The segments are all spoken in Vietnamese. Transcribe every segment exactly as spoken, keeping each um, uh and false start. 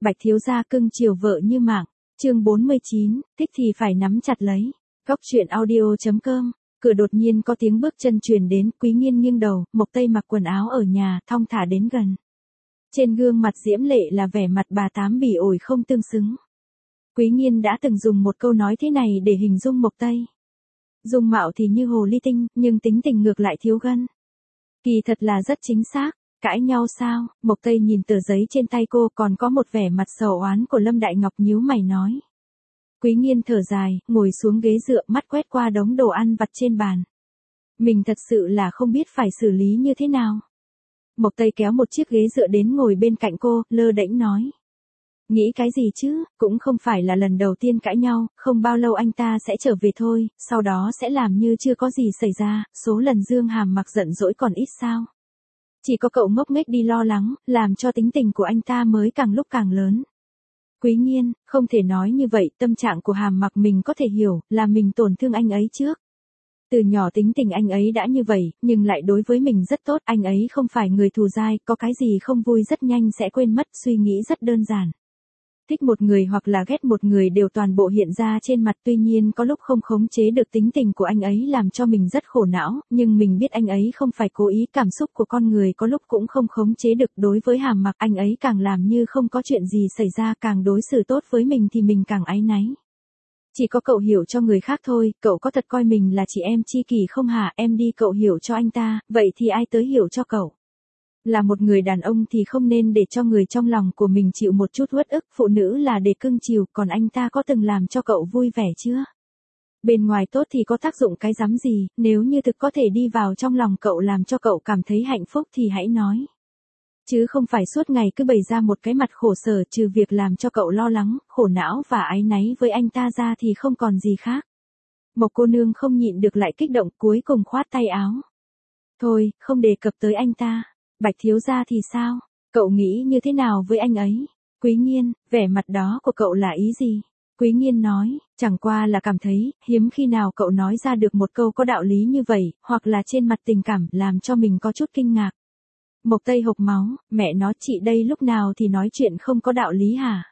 Bạch thiếu gia cưng chiều vợ như mạng. Chương bốn mươi chín, thích thì phải nắm chặt lấy. Góc truyện audio chấm com. Cửa đột nhiên có tiếng bước chân truyền đến, Quý Nghiên nghiêng đầu, Mộc Tây mặc quần áo ở nhà, thong thả đến gần. Trên gương mặt diễm lệ là vẻ mặt bà tám bỉ ổi không tương xứng. Quý Nghiên đã từng dùng một câu nói thế này để hình dung Mộc Tây. Dung mạo thì như hồ ly tinh, nhưng tính tình ngược lại thiếu gân. Kỳ thật là rất chính xác. Cãi nhau sao? Mộc Tây nhìn tờ giấy trên tay cô, còn có một vẻ mặt sầu oán của Lâm Đại Ngọc nhíu mày nói. Quý Nghiên thở dài, ngồi xuống ghế dựa, mắt quét qua đống đồ ăn vặt trên bàn. Mình thật sự là không biết phải xử lý như thế nào. Mộc Tây kéo một chiếc ghế dựa đến ngồi bên cạnh cô, lơ đễnh nói. Nghĩ cái gì chứ, cũng không phải là lần đầu tiên cãi nhau, không bao lâu anh ta sẽ trở về thôi, sau đó sẽ làm như chưa có gì xảy ra, số lần Dương Hàm Mặc giận dỗi còn ít sao. Chỉ có cậu ngốc nghếch đi lo lắng, làm cho tính tình của anh ta mới càng lúc càng lớn. Quý Nghiên, không thể nói như vậy, tâm trạng của Hàm Mặc mình có thể hiểu, là mình tổn thương anh ấy trước. Từ nhỏ tính tình anh ấy đã như vậy, nhưng lại đối với mình rất tốt, anh ấy không phải người thù dai, có cái gì không vui rất nhanh sẽ quên mất, suy nghĩ rất đơn giản. Thích một người hoặc là ghét một người đều toàn bộ hiện ra trên mặt, tuy nhiên có lúc không khống chế được tính tình của anh ấy làm cho mình rất khổ não, nhưng mình biết anh ấy không phải cố ý, cảm xúc của con người có lúc cũng không khống chế được. Đối với Hàm Mặc, anh ấy càng làm như không có chuyện gì xảy ra, càng đối xử tốt với mình thì mình càng áy náy. Chỉ có cậu hiểu cho người khác thôi, cậu có thật coi mình là chị em tri kỷ không hả? Em đi, cậu hiểu cho anh ta, vậy thì ai tới hiểu cho cậu? Là một người đàn ông thì không nên để cho người trong lòng của mình chịu một chút uất ức, phụ nữ là để cưng chiều, còn anh ta có từng làm cho cậu vui vẻ chưa? Bên ngoài tốt thì có tác dụng cái rắm gì, nếu như thực có thể đi vào trong lòng cậu làm cho cậu cảm thấy hạnh phúc thì hãy nói. Chứ không phải suốt ngày cứ bày ra một cái mặt khổ sở, trừ việc làm cho cậu lo lắng, khổ não và áy náy với anh ta ra thì không còn gì khác. Mộc cô nương không nhịn được lại kích động, cuối cùng khoát tay áo. Thôi, không đề cập tới anh ta. Bạch thiếu gia thì sao? Cậu nghĩ như thế nào với anh ấy? Quý Nghiên, vẻ mặt đó của cậu là ý gì? Quý Nghiên nói, chẳng qua là cảm thấy, hiếm khi nào cậu nói ra được một câu có đạo lý như vậy, hoặc là trên mặt tình cảm, làm cho mình có chút kinh ngạc. Mộc Tây hộc máu, mẹ nó, chị đây lúc nào thì nói chuyện không có đạo lý hả?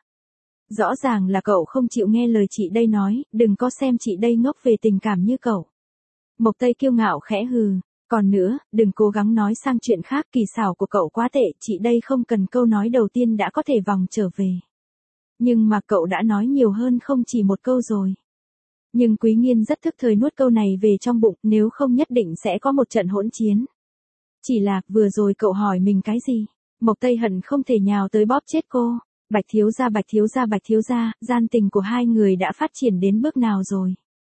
Rõ ràng là cậu không chịu nghe lời chị đây nói, đừng có xem chị đây ngốc về tình cảm như cậu. Mộc Tây kiêu ngạo khẽ hừ. Còn nữa, đừng cố gắng nói sang chuyện khác, kỳ xảo của cậu quá tệ, chị đây không cần câu nói đầu tiên đã có thể vòng trở về. Nhưng mà cậu đã nói nhiều hơn không chỉ một câu rồi. Nhưng Quý Nghiên rất thức thời nuốt câu này về trong bụng, nếu không nhất định sẽ có một trận hỗn chiến. Chỉ là, vừa rồi cậu hỏi mình cái gì? Mộc Tây hận không thể nhào tới bóp chết cô. Bạch thiếu gia, bạch thiếu gia, bạch thiếu gia, gian tình của hai người đã phát triển đến bước nào rồi?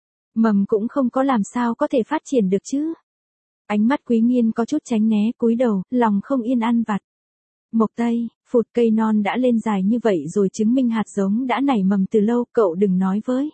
Mầm cũng không có làm sao có thể phát triển được chứ? Ánh mắt Quý Nghiên có chút tránh né, cúi đầu, lòng không yên ăn vặt. Mộc Tây, phụt, cây non đã lên dài như vậy rồi, chứng minh hạt giống đã nảy mầm từ lâu, cậu đừng nói với.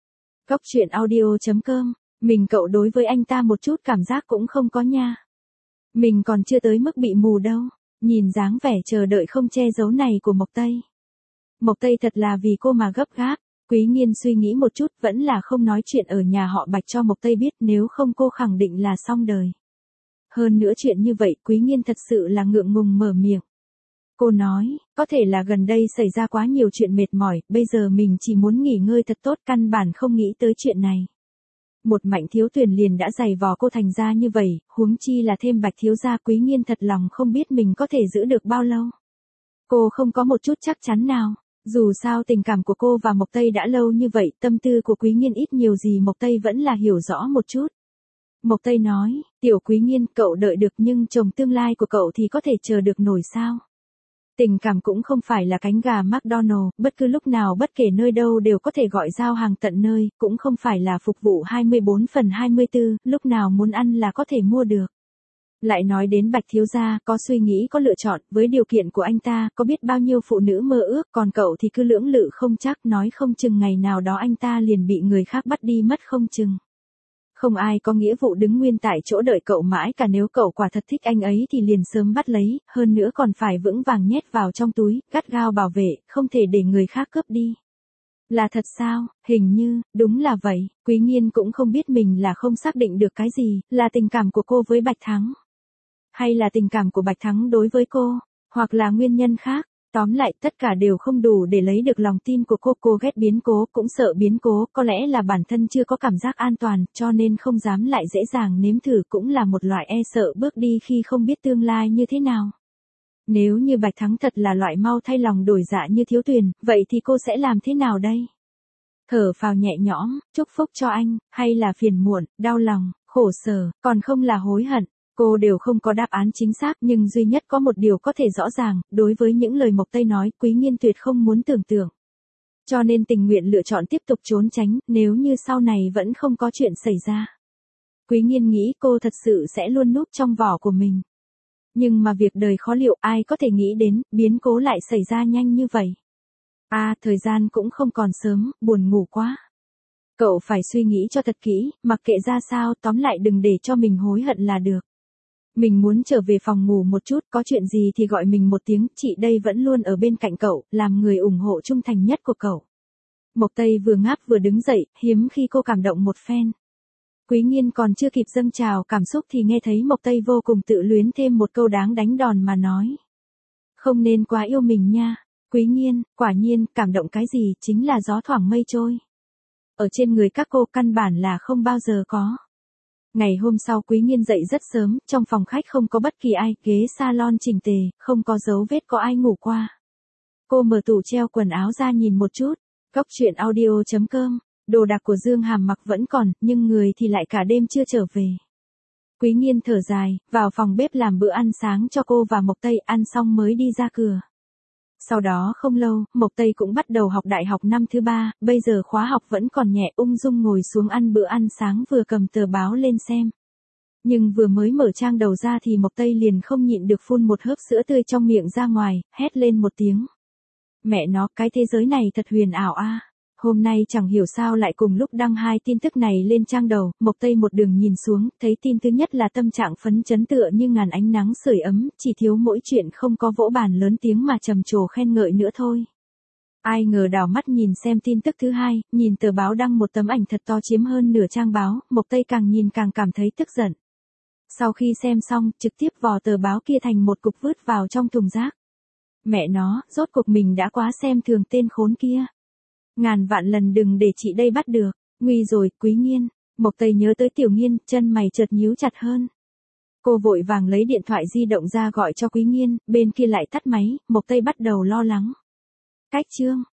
Góc truyện audio chấm com, mình cậu đối với anh ta một chút cảm giác cũng không có nha. Mình còn chưa tới mức bị mù đâu. Nhìn dáng vẻ chờ đợi không che giấu này của Mộc Tây. Mộc Tây thật là vì cô mà gấp gáp. Quý Nghiên suy nghĩ một chút, vẫn là không nói chuyện ở nhà họ Bạch cho Mộc Tây biết, nếu không cô khẳng định là xong đời. Hơn nữa chuyện như vậy, Quý Nghiên thật sự là ngượng ngùng mở miệng. Cô nói, có thể là gần đây xảy ra quá nhiều chuyện mệt mỏi, bây giờ mình chỉ muốn nghỉ ngơi thật tốt, căn bản không nghĩ tới chuyện này. Một Mạnh thiếu tuyền liền đã giày vò cô thành ra như vậy, huống chi là thêm Bạch thiếu gia. Quý Nghiên thật lòng không biết mình có thể giữ được bao lâu. Cô không có một chút chắc chắn nào. Dù sao tình cảm của cô và Mộc Tây đã lâu như vậy, tâm tư của Quý Nghiên ít nhiều gì Mộc Tây vẫn là hiểu rõ một chút. Mộc Tây nói, tiểu Quý Nghiên, cậu đợi được nhưng chồng tương lai của cậu thì có thể chờ được nổi sao? Tình cảm cũng không phải là cánh gà McDonald, bất cứ lúc nào bất kể nơi đâu đều có thể gọi giao hàng tận nơi, cũng không phải là phục vụ hai mươi bốn phần hai mươi tư, lúc nào muốn ăn là có thể mua được. Lại nói đến Bạch thiếu gia, có suy nghĩ có lựa chọn, với điều kiện của anh ta, có biết bao nhiêu phụ nữ mơ ước, còn cậu thì cứ lưỡng lự không chắc, nói không chừng ngày nào đó anh ta liền bị người khác bắt đi mất không chừng. Không ai có nghĩa vụ đứng nguyên tại chỗ đợi cậu mãi cả, nếu cậu quả thật thích anh ấy thì liền sớm bắt lấy, hơn nữa còn phải vững vàng nhét vào trong túi, gắt gao bảo vệ, không thể để người khác cướp đi. Là thật sao? Hình như, đúng là vậy. Quý Nghiên cũng không biết mình là không xác định được cái gì, là tình cảm của cô với Bạch Thắng. Hay là tình cảm của Bạch Thắng đối với cô, hoặc là nguyên nhân khác. Tóm lại tất cả đều không đủ để lấy được lòng tin của cô. Cô ghét biến cố, cũng sợ biến cố, có lẽ là bản thân chưa có cảm giác an toàn, cho nên không dám lại dễ dàng nếm thử, cũng là một loại e sợ bước đi khi không biết tương lai như thế nào. Nếu như Bạch Thắng thật là loại mau thay lòng đổi dạ như Thiếu Tuyền, vậy thì cô sẽ làm thế nào đây? Thở phào nhẹ nhõm, chúc phúc cho anh, hay là phiền muộn, đau lòng, khổ sở, còn không là hối hận. Cô đều không có đáp án chính xác, nhưng duy nhất có một điều có thể rõ ràng, đối với những lời Mộc Tây nói, Quý Nghiên tuyệt không muốn tưởng tượng. Cho nên tình nguyện lựa chọn tiếp tục trốn tránh, nếu như sau này vẫn không có chuyện xảy ra. Quý Nghiên nghĩ cô thật sự sẽ luôn núp trong vỏ của mình. Nhưng mà việc đời khó liệu, ai có thể nghĩ đến, biến cố lại xảy ra nhanh như vậy. À, thời gian cũng không còn sớm, buồn ngủ quá. Cậu phải suy nghĩ cho thật kỹ, mặc kệ ra sao, tóm lại đừng để cho mình hối hận là được. Mình muốn trở về phòng ngủ một chút, có chuyện gì thì gọi mình một tiếng, chị đây vẫn luôn ở bên cạnh cậu, làm người ủng hộ trung thành nhất của cậu. Mộc Tây vừa ngáp vừa đứng dậy, hiếm khi cô cảm động một phen. Quý Nghiên còn chưa kịp dâng trào cảm xúc thì nghe thấy Mộc Tây vô cùng tự luyến thêm một câu đáng đánh đòn mà nói. Không nên quá yêu mình nha, Quý Nghiên, quả nhiên, cảm động cái gì chính là gió thoảng mây trôi. Ở trên người các cô căn bản là không bao giờ có. Ngày hôm sau Quý Nghiên dậy rất sớm, trong phòng khách không có bất kỳ ai, ghế salon chỉnh tề, không có dấu vết có ai ngủ qua. Cô mở tủ treo quần áo ra nhìn một chút, góc truyện audio chấm com, đồ đạc của Dương Hàm mặc vẫn còn, nhưng người thì lại cả đêm chưa trở về. Quý Nghiên thở dài, vào phòng bếp làm bữa ăn sáng cho cô và Mộc Tây, ăn xong mới đi ra cửa. Sau đó không lâu, Mộc Tây cũng bắt đầu học đại học năm thứ ba, bây giờ khóa học vẫn còn nhẹ, ung dung ngồi xuống ăn bữa ăn sáng vừa cầm tờ báo lên xem. Nhưng vừa mới mở trang đầu ra thì Mộc Tây liền không nhịn được phun một hớp sữa tươi trong miệng ra ngoài, hét lên một tiếng. Mẹ nó, cái thế giới này thật huyền ảo a. À. Hôm nay chẳng hiểu sao lại cùng lúc đăng hai tin tức này lên trang đầu, Mộc Tây một đường nhìn xuống, thấy tin thứ nhất là tâm trạng phấn chấn tựa như ngàn ánh nắng sưởi ấm, chỉ thiếu mỗi chuyện không có vỗ bàn lớn tiếng mà trầm trồ khen ngợi nữa thôi. Ai ngờ đảo mắt nhìn xem tin tức thứ hai, nhìn tờ báo đăng một tấm ảnh thật to chiếm hơn nửa trang báo, Mộc Tây càng nhìn càng cảm thấy tức giận. Sau khi xem xong, trực tiếp vò tờ báo kia thành một cục vứt vào trong thùng rác. Mẹ nó, rốt cuộc mình đã quá xem thường tên khốn kia. Ngàn vạn lần đừng để chị đây bắt được, nguy rồi, Quý Nghiên. Mộc Tây nhớ tới Tiểu Nghiên, chân mày chợt nhíu chặt hơn. Cô vội vàng lấy điện thoại di động ra gọi cho Quý Nghiên, bên kia lại tắt máy, Mộc Tây bắt đầu lo lắng. Cách chương